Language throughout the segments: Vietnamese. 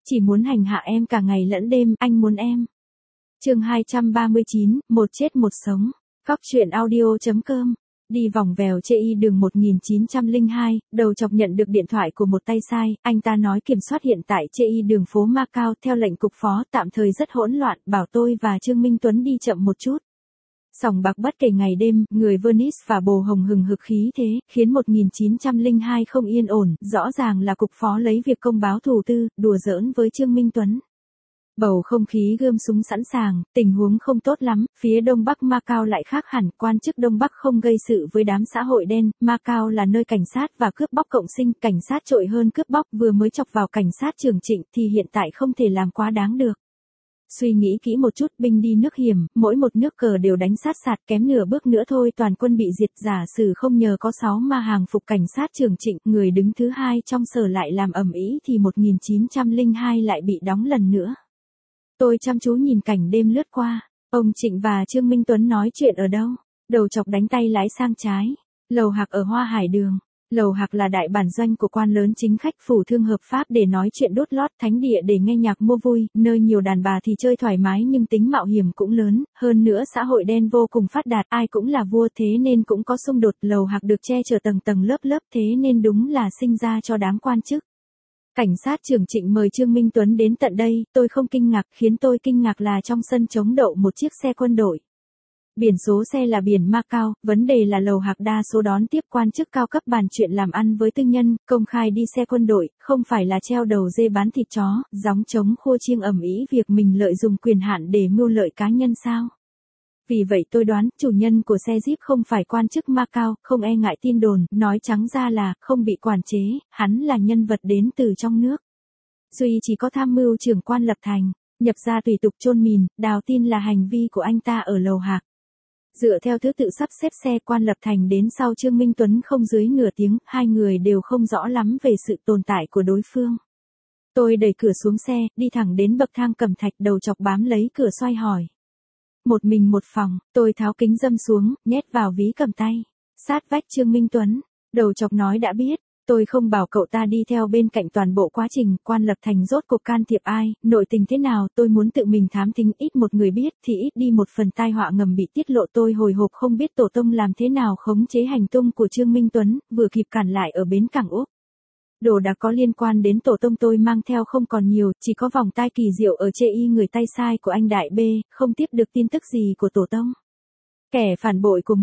chỉ muốn hành hạ em cả ngày lẫn đêm, anh muốn em. Chương 239, một chết một sống. Góc truyện audio.com. Đi vòng vèo chê y đường 1902, đầu chọc nhận được điện thoại của một tay sai, anh ta nói kiểm soát hiện tại chê y đường phố Macau theo lệnh cục phó tạm thời rất hỗn loạn, bảo tôi và Trương Minh Tuấn đi chậm một chút. Sòng bạc bất kể ngày đêm, người Venice và bồ hồng hừng hực khí thế, khiến 1902 không yên ổn, rõ ràng là cục phó lấy việc công báo thù tư, đùa giỡn với Trương Minh Tuấn. Bầu không khí gươm súng sẵn sàng, tình huống không tốt lắm, phía đông bắc Macau lại khác hẳn, quan chức đông bắc không gây sự với đám xã hội đen, Macau là nơi cảnh sát và cướp bóc cộng sinh, cảnh sát trội hơn cướp bóc, vừa mới chọc vào cảnh sát Trường Trịnh thì hiện tại không thể làm quá đáng được. Suy nghĩ kỹ một chút, binh đi nước hiểm, mỗi một nước cờ đều đánh sát sạt, kém nửa bước nữa thôi toàn quân bị diệt, giả sử không nhờ có 6 ma hàng phục cảnh sát Trường Trịnh, người đứng thứ hai trong sở lại làm ầm ĩ thì 1902 lại bị đóng lần nữa. Tôi chăm chú nhìn cảnh đêm lướt qua, ông Trịnh và Trương Minh Tuấn nói chuyện ở đâu? Đầu chọc đánh tay lái sang trái, lầu Hạc ở Hoa Hải Đường. Lầu Hạc là đại bản doanh của quan lớn chính khách phủ thương hợp pháp để nói chuyện đốt lót, thánh địa để nghe nhạc mua vui, nơi nhiều đàn bà thì chơi thoải mái nhưng tính mạo hiểm cũng lớn, hơn nữa xã hội đen vô cùng phát đạt, ai cũng là vua thế nên cũng có xung đột, Lầu Hạc được che chở tầng tầng lớp lớp thế nên đúng là sinh ra cho đám quan chức. Cảnh sát Trường Trịnh mời Trương Minh Tuấn đến tận đây, tôi không kinh ngạc, khiến tôi kinh ngạc là trong sân chống đậu một chiếc xe quân đội. Biển số xe là biển Macau, vấn đề là Lầu Hạc đa số đón tiếp quan chức cao cấp bàn chuyện làm ăn với tư nhân, công khai đi xe quân đội, không phải là treo đầu dê bán thịt chó, gióng trống khua chiêng ầm ĩ việc mình lợi dụng quyền hạn để mưu lợi cá nhân sao. Vì vậy tôi đoán, chủ nhân của xe Jeep không phải quan chức Macau, không e ngại tin đồn, nói trắng ra là, không bị quản chế, hắn là nhân vật đến từ trong nước. Duy chỉ có tham mưu trưởng quan lập thành, nhập ra tùy tục chôn mìn, đào tin là hành vi của anh ta ở Lầu Hạc. Dựa theo thứ tự sắp xếp xe quan lập thành đến sau Trương Minh Tuấn không dưới nửa tiếng, hai người đều không rõ lắm về sự tồn tại của đối phương. Tôi đẩy cửa xuống xe, đi thẳng đến bậc thang cẩm thạch, đầu chọc bám lấy cửa xoay hỏi. Một mình một phòng, tôi tháo kính râm xuống, nhét vào ví cầm tay. Sát vách Trương Minh Tuấn, đầu chọc nói đã biết, tôi không bảo cậu ta đi theo bên cạnh toàn bộ quá trình, quan lập thành rốt cuộc can thiệp ai, nội tình thế nào, tôi muốn tự mình thám thính, ít một người biết thì ít đi một phần tai họa ngầm bị tiết lộ, tôi hồi hộp không biết tổ tông làm thế nào khống chế hành tung của Trương Minh Tuấn, vừa kịp cản lại ở bến cảng Úc. Đồ đạc có liên quan đến tổ tông tôi mang theo không còn nhiều, chỉ có vòng tai kỳ diệu ở chê y người tay sai của anh Đại B, không tiếp được tin tức gì của tổ tông. Kẻ phản bội của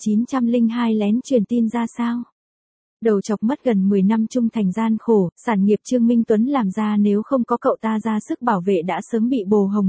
1902 lén truyền tin ra sao? Đầu chọc mất gần 10 năm trung thành gian khổ, sản nghiệp Trương Minh Tuấn làm ra nếu không có cậu ta ra sức bảo vệ đã sớm bị bồ hồng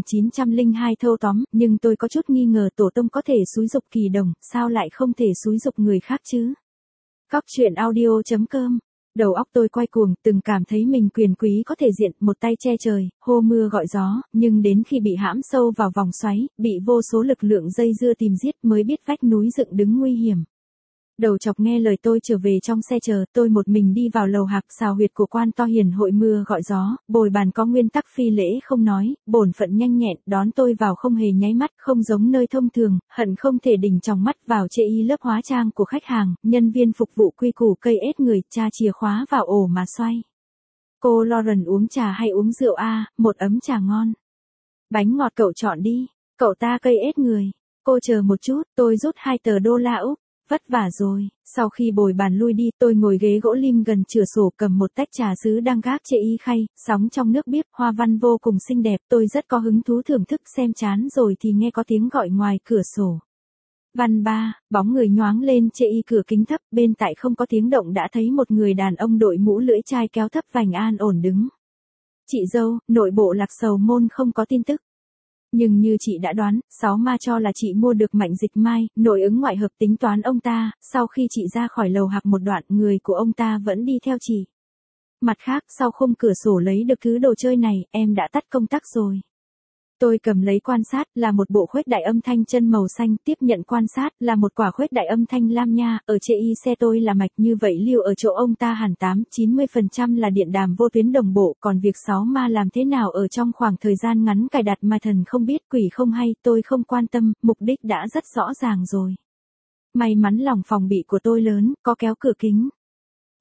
1902 thâu tóm, nhưng tôi có chút nghi ngờ tổ tông có thể xúi giục Kỳ Đồng, sao lại không thể xúi giục người khác chứ? Góc truyện audio.com. Đầu óc tôi quay cuồng, từng cảm thấy mình quyền quý có thể diện, một tay che trời, hô mưa gọi gió, nhưng đến khi bị hãm sâu vào vòng xoáy, bị vô số lực lượng dây dưa tìm giết mới biết vách núi dựng đứng nguy hiểm. Đầu chọc nghe lời tôi trở về trong xe chờ, tôi một mình đi vào Lầu Hạc, xào huyệt của quan to hiền hội mưa gọi gió, bồi bàn có nguyên tắc phi lễ không nói, bổn phận nhanh nhẹn, đón tôi vào không hề nháy mắt, không giống nơi thông thường, hận không thể đỉnh trong mắt vào chê y lớp hóa trang của khách hàng, nhân viên phục vụ quy củ cây ết người, tra chìa khóa vào ổ mà xoay. Cô Lauren uống trà hay uống rượu a? Một ấm trà ngon. Bánh ngọt cậu chọn đi, cậu ta cây ết người. Cô chờ một chút, tôi rút 2 tờ đô la Úc. Vất vả rồi, sau khi bồi bàn lui đi, tôi ngồi ghế gỗ lim gần cửa sổ cầm một tách trà sứ đang gác chê y khay, sóng trong nước biếc, hoa văn vô cùng xinh đẹp, tôi rất có hứng thú thưởng thức xem chán rồi thì nghe có tiếng gọi ngoài cửa sổ. Văn ba, bóng người nhoáng lên chê y cửa kính thấp, bên tại không có tiếng động đã thấy một người đàn ông đội mũ lưỡi chai kéo thấp vành an ổn đứng. Chị dâu, nội bộ Lạc Sầu Môn không có tin tức. Nhưng như chị đã đoán, 6 ma cho là chị mua được Mạnh Dịch Mai, nội ứng ngoại hợp tính toán ông ta, sau khi chị ra khỏi Lầu Hạc một đoạn, người của ông ta vẫn đi theo chị. Mặt khác, sau khung cửa sổ lấy được thứ đồ chơi này, em đã tắt công tắc rồi. Tôi cầm lấy quan sát, là một bộ khuếch đại âm thanh chân màu xanh, tiếp nhận quan sát, là một quả khuếch đại âm thanh lam nha, ở chê y xe tôi là mạch như vậy lưu ở chỗ ông ta hẳn 80-90% là điện đàm vô tuyến đồng bộ, còn việc 6 ma làm thế nào ở trong khoảng thời gian ngắn cài đặt mà thần không biết quỷ không hay, tôi không quan tâm, mục đích đã rất rõ ràng rồi. May mắn lòng phòng bị của tôi lớn, có kéo cửa kính.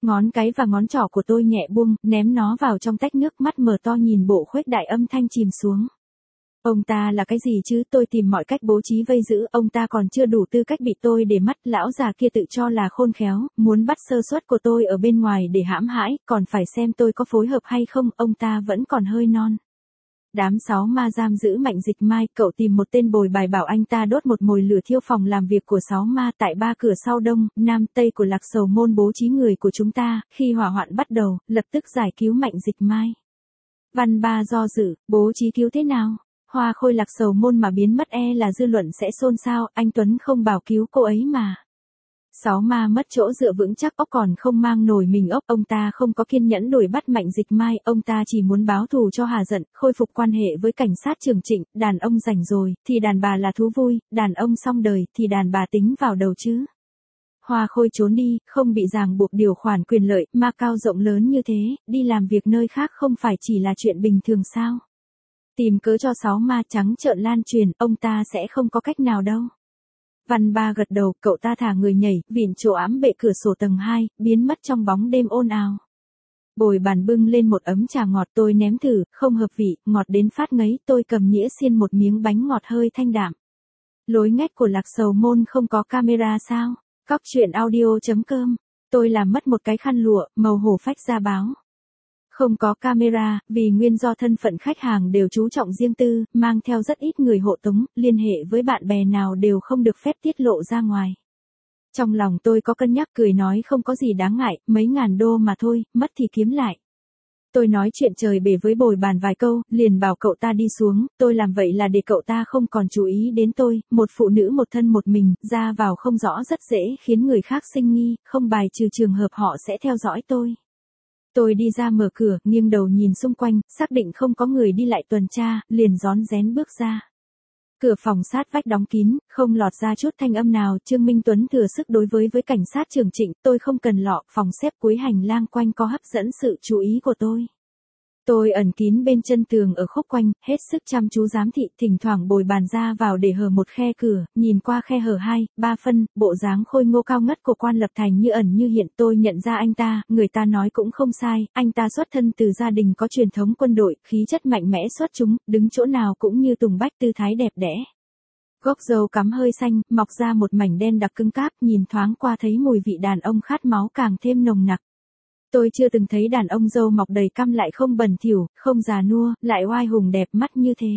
Ngón cái và ngón trỏ của tôi nhẹ buông, ném nó vào trong tách nước, mắt mở to nhìn bộ khuếch đại âm thanh chìm xuống. Ông ta là cái gì chứ, tôi tìm mọi cách bố trí vây giữ, ông ta còn chưa đủ tư cách bị tôi để mắt, lão già kia tự cho là khôn khéo, muốn bắt sơ suất của tôi ở bên ngoài để hãm hãi, còn phải xem tôi có phối hợp hay không, ông ta vẫn còn hơi non. Đám sáu ma giam giữ Mạnh Dịch Mai, cậu tìm một tên bồi bài bảo anh ta đốt một mồi lửa thiêu phòng làm việc của sáu ma tại ba cửa sau đông, nam, tây của Lạc Sầu Môn, bố trí người của chúng ta, khi hỏa hoạn bắt đầu, lập tức giải cứu Mạnh Dịch Mai. Văn Ba do dự, bố trí cứu thế nào? Hoa Khôi Lạc Sầu Môn mà biến mất là dư luận sẽ xôn xao, anh Tuấn không bảo cứu cô ấy mà. Sáu ma mất chỗ dựa vững chắc, ốc còn không mang nổi mình ốc, ông ta không có kiên nhẫn đuổi bắt Mạnh Dịch Mai, ông ta chỉ muốn báo thù cho hà giận, khôi phục quan hệ với cảnh sát Trường Trịnh, đàn ông rảnh rồi, thì đàn bà là thú vui, đàn ông xong đời, thì đàn bà tính vào đầu chứ. Hoa Khôi trốn đi, không bị ràng buộc điều khoản quyền lợi, ma cao rộng lớn như thế, đi làm việc nơi khác không phải chỉ là chuyện bình thường sao? Tìm cớ cho sáu ma trắng trợn lan truyền, ông ta sẽ không có cách nào đâu. Văn Ba gật đầu, cậu ta thả người nhảy, vịn chỗ ẵm bệ cửa sổ tầng 2, biến mất trong bóng đêm ồn ào. Bồi bàn bưng lên một ấm trà ngọt, tôi nếm thử, không hợp vị, ngọt đến phát ngấy, tôi cầm nĩa xiên một miếng bánh ngọt hơi thanh đạm. Lối ngách của Lạc Sầu Môn không có camera sao? Cóc truyện audio.com. Tôi làm mất một cái khăn lụa, màu hổ phách ra báo. Không có camera, vì nguyên do thân phận khách hàng đều chú trọng riêng tư, mang theo rất ít người hộ tống, liên hệ với bạn bè nào đều không được phép tiết lộ ra ngoài. Trong lòng tôi có cân nhắc, cười nói không có gì đáng ngại, mấy ngàn đô mà thôi, mất thì kiếm lại. Tôi nói chuyện trời bể với bồi bàn vài câu, liền bảo cậu ta đi xuống, tôi làm vậy là để cậu ta không còn chú ý đến tôi, một phụ nữ một thân một mình, ra vào không rõ rất dễ khiến người khác sinh nghi, không bài trừ trường hợp họ sẽ theo dõi tôi. Tôi đi ra mở cửa, nghiêng đầu nhìn xung quanh, xác định không có người đi lại tuần tra, liền rón rén bước ra. Cửa phòng sát vách đóng kín, không lọt ra chút thanh âm nào, Trương Minh Tuấn thừa sức đối với cảnh sát Trường Trịnh, tôi không cần lọ, phòng xếp cuối hành lang quanh có hấp dẫn sự chú ý của tôi. Tôi ẩn kín bên chân tường ở khúc quanh, hết sức chăm chú giám thị, thỉnh thoảng bồi bàn ra vào để hở một khe cửa, nhìn qua khe hở 2, 3 phân, bộ dáng khôi ngô cao ngất của Quan Lập Thành như ẩn như hiện, tôi nhận ra anh ta, người ta nói cũng không sai, anh ta xuất thân từ gia đình có truyền thống quân đội, khí chất mạnh mẽ xuất chúng, đứng chỗ nào cũng như tùng bách, tư thái đẹp đẽ. Gốc râu cắm hơi xanh, mọc ra một mảnh đen đặc cứng cáp, nhìn thoáng qua thấy mùi vị đàn ông khát máu càng thêm nồng nặc. Tôi chưa từng thấy đàn ông râu mọc đầy căm lại không bẩn thỉu, không già nua, lại oai hùng đẹp mắt như thế.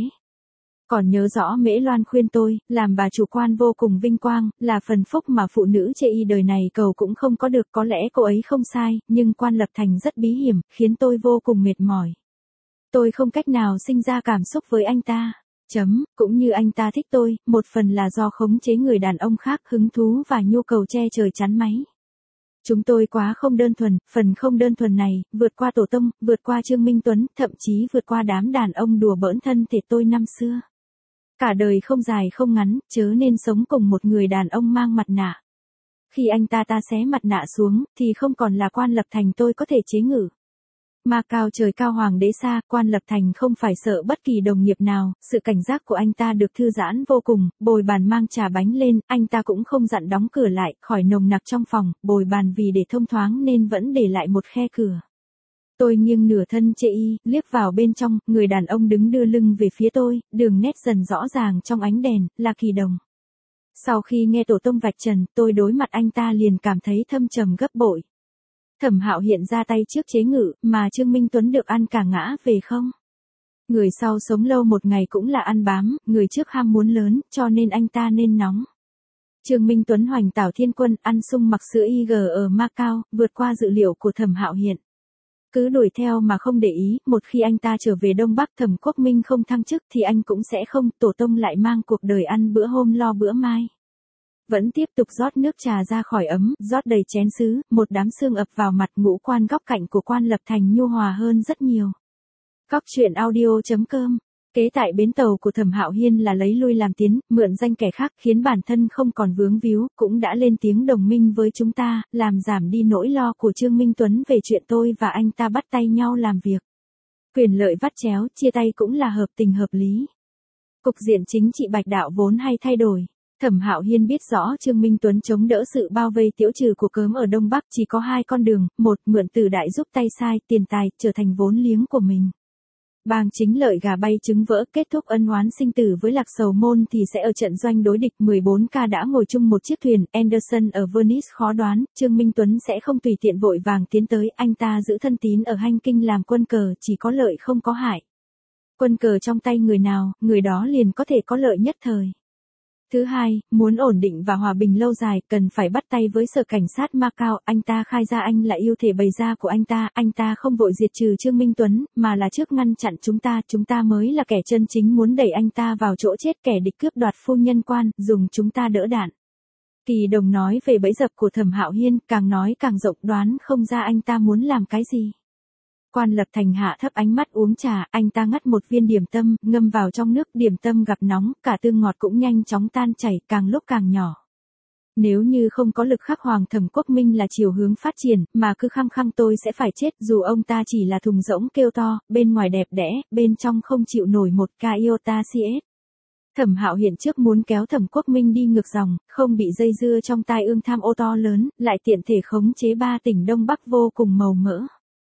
Còn nhớ rõ Mễ Loan khuyên tôi, làm bà chủ Quan vô cùng vinh quang, là phần phúc mà phụ nữ chê y đời này cầu cũng không có được, có lẽ cô ấy không sai, nhưng Quan Lập Thành rất bí hiểm, khiến tôi vô cùng mệt mỏi. Tôi không cách nào sinh ra cảm xúc với anh ta. Cũng như anh ta thích tôi, một phần là do khống chế người đàn ông khác, hứng thú và nhu cầu che trời chắn máy. Chúng tôi quá không đơn thuần, phần không đơn thuần này, vượt qua tổ tông, vượt qua Trương Minh Tuấn, thậm chí vượt qua đám đàn ông đùa bỡn thân thể tôi năm xưa. Cả đời không dài không ngắn, chớ nên sống cùng một người đàn ông mang mặt nạ. Khi anh ta xé mặt nạ xuống, thì không còn là Quan Lập Thành tôi có thể chế ngự. Ma cao trời cao hoàng đế xa, Quan Lập Thành không phải sợ bất kỳ đồng nghiệp nào, sự cảnh giác của anh ta được thư giãn vô cùng, bồi bàn mang trà bánh lên, anh ta cũng không dặn đóng cửa lại, khỏi nồng nặc trong phòng, bồi bàn vì để thông thoáng nên vẫn để lại một khe cửa. Tôi nghiêng nửa thân chê y, liếc vào bên trong, người đàn ông đứng đưa lưng về phía tôi, đường nét dần rõ ràng trong ánh đèn, là Kỳ Đồng. Sau khi nghe tổ tông vạch trần, tôi đối mặt anh ta liền cảm thấy thâm trầm gấp bội. Thẩm Hạo Hiện ra tay trước chế ngự, mà Trương Minh Tuấn được ăn cả ngã về không? Người sau sống lâu một ngày cũng là ăn bám, người trước ham muốn lớn, cho nên anh ta nên nóng. Trương Minh Tuấn hoành tảo thiên quân, ăn sung mặc sữa IG ở Macau, vượt qua dự liệu của Thẩm Hạo Hiện. Cứ đuổi theo mà không để ý, một khi anh ta trở về Đông Bắc Thẩm Quốc Minh không thăng chức thì anh cũng sẽ không, tổ tông lại mang cuộc đời ăn bữa hôm lo bữa mai. Vẫn tiếp tục rót nước trà ra khỏi ấm, rót đầy chén sứ, một đám sương ập vào mặt, ngũ quan góc cạnh của Quan Lập Thành nhu hòa hơn rất nhiều. Cóc truyện audio.com. Kế tại bến tàu của Thẩm Hạo Hiên là lấy lui làm tiến, mượn danh kẻ khác khiến bản thân không còn vướng víu, cũng đã lên tiếng đồng minh với chúng ta, làm giảm đi nỗi lo của Trương Minh Tuấn về chuyện tôi và anh ta bắt tay nhau làm việc. Quyền lợi vắt chéo, chia tay cũng là hợp tình hợp lý. Cục diện chính trị Bạch Đạo vốn hay thay đổi. Thẩm Hạo Hiên biết rõ Trương Minh Tuấn chống đỡ sự bao vây tiễu trừ của cớm ở Đông Bắc chỉ có hai con đường, một mượn từ đại giúp tay sai, tiền tài, trở thành vốn liếng của mình. Bang chính lợi gà bay trứng vỡ, kết thúc ân oán sinh tử với Lạc Sầu Môn thì sẽ ở trận doanh đối địch 14K đã ngồi chung một chiếc thuyền, Anderson ở Venice khó đoán, Trương Minh Tuấn sẽ không tùy tiện vội vàng tiến tới, anh ta giữ thân tín ở Hanh Kinh làm quân cờ, chỉ có lợi không có hại. Quân cờ trong tay người nào, người đó liền có thể có lợi nhất thời. Thứ hai, muốn ổn định và hòa bình lâu dài, cần phải bắt tay với sở cảnh sát Macau, anh ta khai ra anh là yêu thể bày ra của anh ta không vội diệt trừ Trương Minh Tuấn, mà là trước ngăn chặn chúng ta mới là kẻ chân chính muốn đẩy anh ta vào chỗ chết, kẻ địch cướp đoạt phu nhân quan, dùng chúng ta đỡ đạn. Kỳ Đồng nói về bẫy dập của Thẩm Hạo Hiên, càng nói càng rộng, đoán không ra anh ta muốn làm cái gì. Quan Lập Thành hạ thấp ánh mắt uống trà, anh ta ngắt một viên điểm tâm, ngâm vào trong nước, điểm tâm gặp nóng, cả tương ngọt cũng nhanh chóng tan chảy, càng lúc càng nhỏ. Nếu như không có lực khắc Hoàng Thẩm Quốc Minh là chiều hướng phát triển, mà cứ khăng khăng tôi sẽ phải chết, dù ông ta chỉ là thùng rỗng kêu to, bên ngoài đẹp đẽ, bên trong không chịu nổi một ca iota CS. Thẩm Hạo Hiên trước muốn kéo Thẩm Quốc Minh đi ngược dòng, không bị dây dưa trong tai ương tham ô to lớn, lại tiện thể khống chế 3 tỉnh Đông Bắc vô cùng màu mỡ.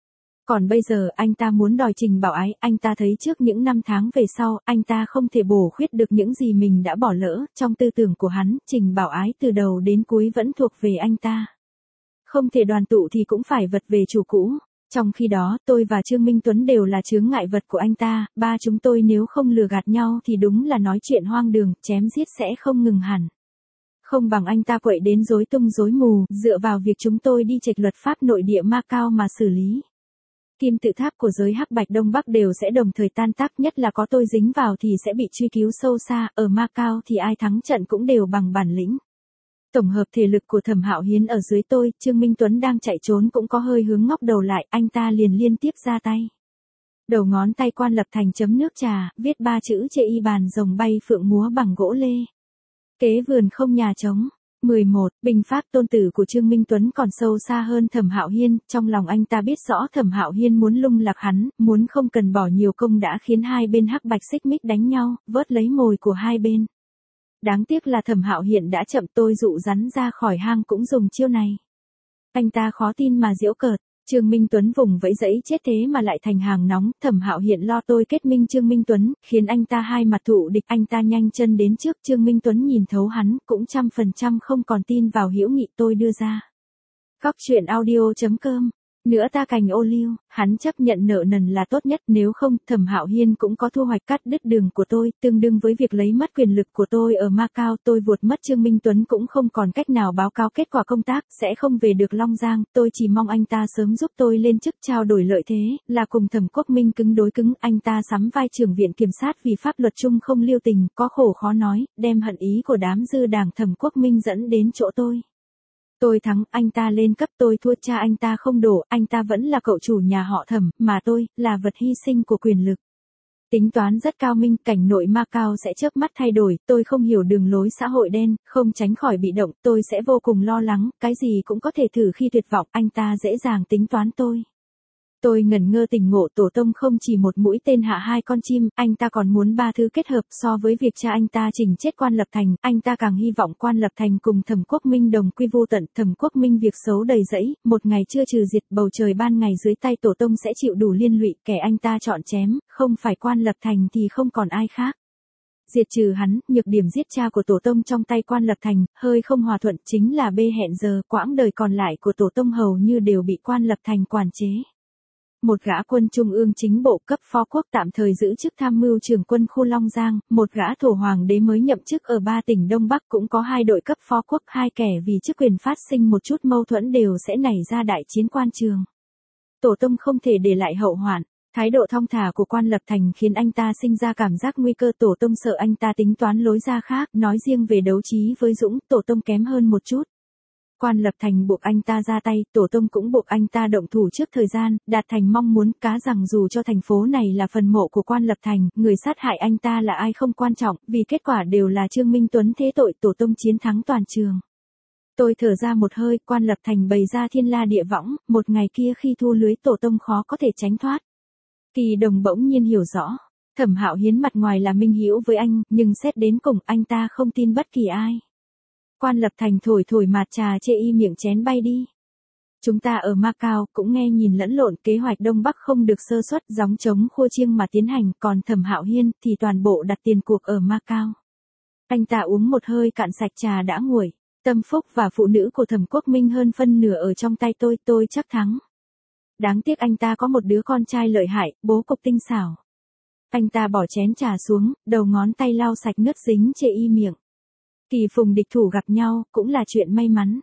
Còn bây giờ anh ta muốn đòi Trình Bảo Ái, anh ta thấy trước những năm tháng về sau, anh ta không thể bổ khuyết được những gì mình đã bỏ lỡ, trong tư tưởng của hắn, Trình Bảo Ái từ đầu đến cuối vẫn thuộc về anh ta. Không thể đoàn tụ thì cũng phải vật về chủ cũ. Trong khi đó, tôi và Trương Minh Tuấn đều là chướng ngại vật của anh ta, ba chúng tôi nếu không lừa gạt nhau thì đúng là nói chuyện hoang đường, chém giết sẽ không ngừng hẳn. Không bằng anh ta quậy đến rối tung rối mù, dựa vào việc chúng tôi đi chệch luật pháp nội địa Macau mà xử lý. Kim tự tháp của giới hắc bạch Đông Bắc đều sẽ đồng thời tan tác, nhất là có tôi dính vào thì sẽ bị truy cứu sâu xa, ở Macau thì ai thắng trận cũng đều bằng bản lĩnh. Tổng hợp thể lực của Thẩm Hạo Hiên ở dưới tôi, Trương Minh Tuấn đang chạy trốn cũng có hơi hướng ngóc đầu lại, anh ta liền liên tiếp ra tay. Đầu ngón tay Quan Lập Thành chấm nước trà, viết 3 chữ chê y bàn rồng bay phượng múa bằng gỗ lê. Kế vườn không nhà trống. 11. Bình pháp tôn tử của Trương Minh Tuấn còn sâu xa hơn Thẩm Hạo Hiên, trong lòng anh ta biết rõ Thẩm Hạo Hiên muốn lung lạc hắn, muốn không cần bỏ nhiều công đã khiến hai bên hắc bạch xích mích đánh nhau, vớt lấy mồi của hai bên. Đáng tiếc là Thẩm Hạo Hiên đã chậm, tôi dụ rắn ra khỏi hang cũng dùng chiêu này. Anh ta khó tin mà giễu cợt. Trương Minh Tuấn vùng vẫy dẫy chết thế mà lại thành hàng nóng, Thẩm Hạo Hiên lo tôi kết minh Trương Minh Tuấn, khiến anh ta hai mặt thụ địch, anh ta nhanh chân đến trước, Trương Minh Tuấn nhìn thấu hắn, cũng 100% không còn tin vào hữu nghị tôi đưa ra. Cóc truyện audio.com. Nữa ta cành ô liu, hắn chấp nhận nợ nần là tốt nhất, nếu không, Thẩm Hạo Hiên cũng có thu hoạch cắt đứt đường của tôi, tương đương với việc lấy mất quyền lực của tôi ở Macau, tôi vuột mất Trương Minh Tuấn cũng không còn cách nào báo cáo kết quả công tác, sẽ không về được Long Giang, tôi chỉ mong anh ta sớm giúp tôi lên chức trao đổi lợi thế, là cùng Thẩm Quốc Minh cứng đối cứng, anh ta sắm vai trưởng viện kiểm sát vì pháp luật chung không lưu tình, có khổ khó nói, đem hận ý của đám dư đảng Thẩm Quốc Minh dẫn đến chỗ tôi. Tôi thắng, anh ta lên cấp, tôi thua, cha anh ta không đổ, anh ta vẫn là cậu chủ nhà họ Thẩm, mà tôi, là vật hy sinh của quyền lực. Tính toán rất cao minh, cảnh nội Macau sẽ chớp mắt thay đổi, tôi không hiểu đường lối xã hội đen, không tránh khỏi bị động, tôi sẽ vô cùng lo lắng, cái gì cũng có thể thử khi tuyệt vọng, anh ta dễ dàng tính toán tôi. Tôi ngẩn ngơ tỉnh ngộ, tổ tông không chỉ một mũi tên hạ hai con chim, anh ta còn muốn ba thứ kết hợp, so với việc cha anh ta chỉnh chết Quan Lập Thành, anh ta càng hy vọng Quan Lập Thành cùng Thẩm Quốc Minh đồng quy vô tận, Thẩm Quốc Minh việc xấu đầy rẫy, một ngày chưa trừ diệt, bầu trời ban ngày dưới tay tổ tông sẽ chịu đủ liên lụy, kẻ anh ta chọn chém, không phải Quan Lập Thành thì không còn ai khác. Diệt trừ hắn, nhược điểm giết cha của tổ tông trong tay Quan Lập Thành, hơi không hòa thuận chính là bê hẹn giờ, quãng đời còn lại của tổ tông hầu như đều bị Quan Lập Thành quản chế. Một gã quân trung ương chính bộ cấp phó quốc tạm thời giữ chức tham mưu trưởng quân khu Long Giang, một gã thổ hoàng đế mới nhậm chức ở 3 tỉnh Đông Bắc, cũng có 2 đội cấp phó quốc, 2 kẻ vì chức quyền phát sinh một chút mâu thuẫn đều sẽ nảy ra đại chiến quan trường. Tổ tông không thể để lại hậu hoạn. Thái độ thong thả của Quan Lập Thành khiến anh ta sinh ra cảm giác nguy cơ, tổ tông sợ anh ta tính toán lối ra khác, nói riêng về đấu trí với Dũng, tổ tông kém hơn một chút. Quan Lập Thành buộc anh ta ra tay, tổ tông cũng buộc anh ta động thủ trước thời gian, đạt thành mong muốn, cá rằng dù cho thành phố này là phần mộ của Quan Lập Thành, người sát hại anh ta là ai không quan trọng, vì kết quả đều là Trương Minh Tuấn thế tội, tổ tông chiến thắng toàn trường. Tôi thở ra một hơi, Quan Lập Thành bày ra thiên la địa võng, một ngày kia khi thu lưới tổ tông khó có thể tránh thoát. Kỳ Đồng bỗng nhiên hiểu rõ. Thẩm Hạo Hiến mặt ngoài là minh hữu với anh, nhưng xét đến cùng anh ta không tin bất kỳ ai. Quan Lập Thành thổi thổi mạt trà chê y miệng chén bay đi. Chúng ta ở Macau cũng nghe nhìn lẫn lộn, kế hoạch Đông Bắc không được sơ suất, gióng trống khua chiêng mà tiến hành, còn Thẩm Hạo Hiên thì toàn bộ đặt tiền cuộc ở Macau. Anh ta uống một hơi cạn sạch trà đã nguội. Tâm phúc và phụ nữ của Thẩm Quốc Minh hơn phân nửa ở trong tay tôi chắc thắng. Đáng tiếc anh ta có một đứa con trai lợi hại, bố cục tinh xảo. Anh ta bỏ chén trà xuống, đầu ngón tay lau sạch nước dính chê y miệng. Kỳ phùng địch thủ gặp nhau, cũng là chuyện may mắn.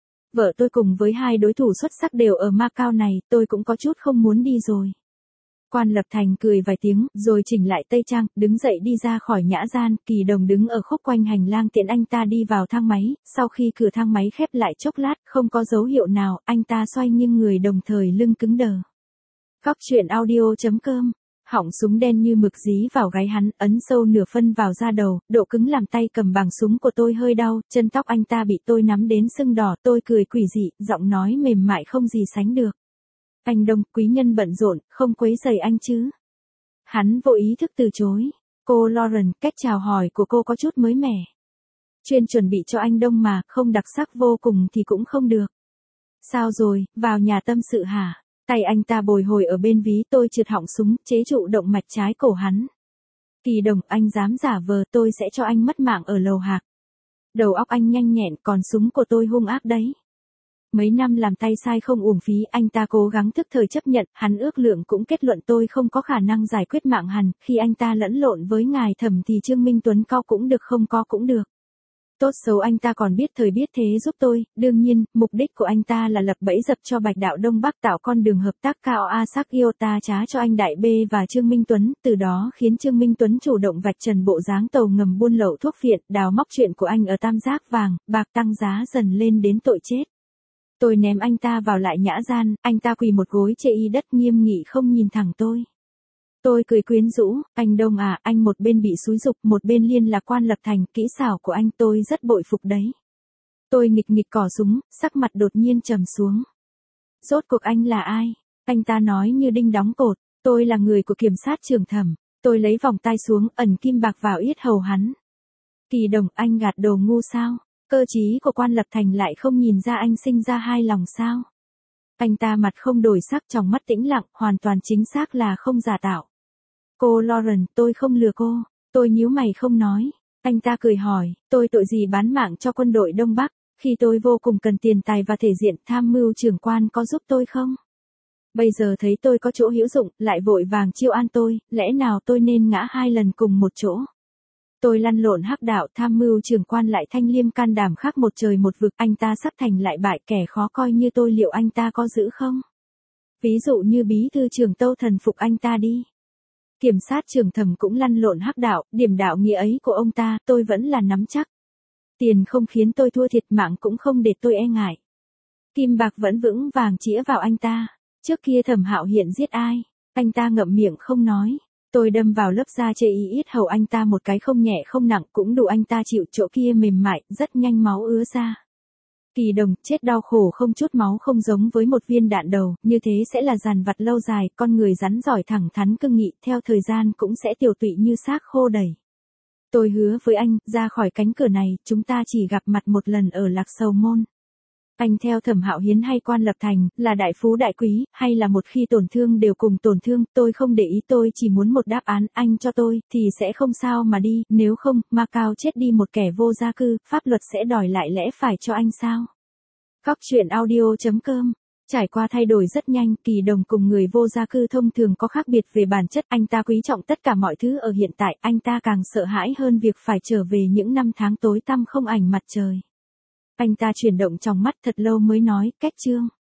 Vợ tôi cùng với hai đối thủ xuất sắc đều ở Macau này, tôi cũng có chút không muốn đi rồi. Quan Lập Thành cười vài tiếng, rồi chỉnh lại tây trang, đứng dậy đi ra khỏi nhã gian. Kỳ Đồng đứng ở khúc quanh hành lang tiễn anh ta đi vào thang máy. Sau khi cửa thang máy khép lại chốc lát, không có dấu hiệu nào, anh ta xoay nghiêng người đồng thời lưng cứng đờ. Góc truyện audio.com. Họng súng đen như mực dí vào gáy hắn, ấn sâu nửa phân vào da đầu, độ cứng làm tay cầm bằng súng của tôi hơi đau, chân tóc anh ta bị tôi nắm đến sưng đỏ, tôi cười quỷ dị, giọng nói mềm mại không gì sánh được. Anh Đông, quý nhân bận rộn, không quấy rầy anh chứ? Hắn vô ý thức từ chối. Cô Lauren, cách chào hỏi của cô có chút mới mẻ. Chuyên chuẩn bị cho anh Đông mà, không đặc sắc vô cùng thì cũng không được. Sao rồi, vào nhà tâm sự hả? Tay anh ta bồi hồi ở bên ví, tôi trượt họng súng, chế trụ động mạch trái cổ hắn. Kỳ Đồng, anh dám giả vờ, tôi sẽ cho anh mất mạng ở lầu hạc. Đầu óc anh nhanh nhẹn, còn súng của tôi hung ác đấy. Mấy năm làm tay sai không uổng phí, anh ta cố gắng thức thời chấp nhận, hắn ước lượng cũng kết luận tôi không có khả năng giải quyết mạng hắn, khi anh ta lẫn lộn với ngài Thẩm thì Trương Minh Tuấn co cũng được không co cũng được. Tốt xấu anh ta còn biết thời biết thế giúp tôi, đương nhiên, mục đích của anh ta là lập bẫy dập cho Bạch Đạo Đông Bắc, tạo con đường hợp tác cao Asak Iota trá cho anh Đại B và Trương Minh Tuấn, từ đó khiến Trương Minh Tuấn chủ động vạch trần bộ dáng tàu ngầm buôn lậu thuốc phiện, đào móc chuyện của anh ở tam giác vàng, bạc tăng giá dần lên đến tội chết. Tôi ném anh ta vào lại nhã gian, anh ta quỳ một gối chê y đất nghiêm nghị không nhìn thẳng tôi. Tôi cười quyến rũ, anh Đông à, anh một bên bị xúi giục, một bên liên lạc Quan Lập Thành, kỹ xảo của anh tôi rất bội phục đấy. Tôi nghịch nghịch cò súng, sắc mặt đột nhiên trầm xuống. Rốt cuộc anh là ai? Anh ta nói như đinh đóng cột, tôi là người của kiểm sát trưởng Thẩm. Tôi lấy vòng tay xuống, ẩn kim bạc vào yết hầu hắn. Kỳ Đồng, anh gạt đồ ngu sao? Cơ trí của Quan Lập Thành lại không nhìn ra anh sinh ra hai lòng sao? Anh ta mặt không đổi sắc, trong mắt tĩnh lặng, hoàn toàn chính xác là không giả tạo. Cô Lauren, tôi không lừa cô. Tôi nhíu mày không nói. Anh ta cười hỏi, tôi tội gì bán mạng cho quân đội Đông Bắc, khi tôi vô cùng cần tiền tài và thể diện, tham mưu trưởng quan có giúp tôi không? Bây giờ thấy tôi có chỗ hữu dụng, lại vội vàng chiêu an tôi, lẽ nào tôi nên ngã hai lần cùng một chỗ? Tôi lăn lộn hắc đạo, tham mưu trưởng quan lại thanh liêm can đảm khác một trời một vực, anh ta sắp thành lại bại, kẻ khó coi như tôi liệu anh ta có giữ không? Ví dụ như bí thư trưởng Tâu thần phục anh ta đi. Kiểm sát trưởng Thẩm cũng lăn lộn hắc đạo, điểm đạo nghĩa ấy của ông ta, tôi vẫn là nắm chắc. Tiền không khiến tôi thua thiệt, mạng cũng không để tôi e ngại. Kim bạc vẫn vững vàng chĩa vào anh ta. Trước kia Thẩm Hạo Hiện giết ai? Anh ta ngậm miệng không nói. Tôi đâm vào lớp da chê y yết hầu anh ta một cái không nhẹ không nặng, cũng đủ anh ta chịu, chỗ kia mềm mại, rất nhanh máu ứa ra. Kỳ Đồng, chết đau khổ không chút máu không giống với một viên đạn đầu, như thế sẽ là dàn vặt lâu dài, con người rắn giỏi thẳng thắn cương nghị, theo thời gian cũng sẽ tiểu tụy như xác khô đầy. Tôi hứa với anh, ra khỏi cánh cửa này, chúng ta chỉ gặp mặt một lần ở Lạc Sầu Môn. Anh theo Thẩm Hạo Hiến hay Quan Lập Thành, là đại phú đại quý, hay là một khi tổn thương đều cùng tổn thương, tôi không để ý, tôi chỉ muốn một đáp án, anh cho tôi, thì sẽ không sao mà đi, nếu không, Macau chết đi một kẻ vô gia cư, pháp luật sẽ đòi lại lẽ phải cho anh sao? Góc truyện audio.com. Trải qua thay đổi rất nhanh, Kỳ Đồng cùng người vô gia cư thông thường có khác biệt về bản chất, anh ta quý trọng tất cả mọi thứ ở hiện tại, anh ta càng sợ hãi hơn việc phải trở về những năm tháng tối tăm không ảnh mặt trời. Anh ta chuyển động trong mắt thật lâu mới nói, cách Trương.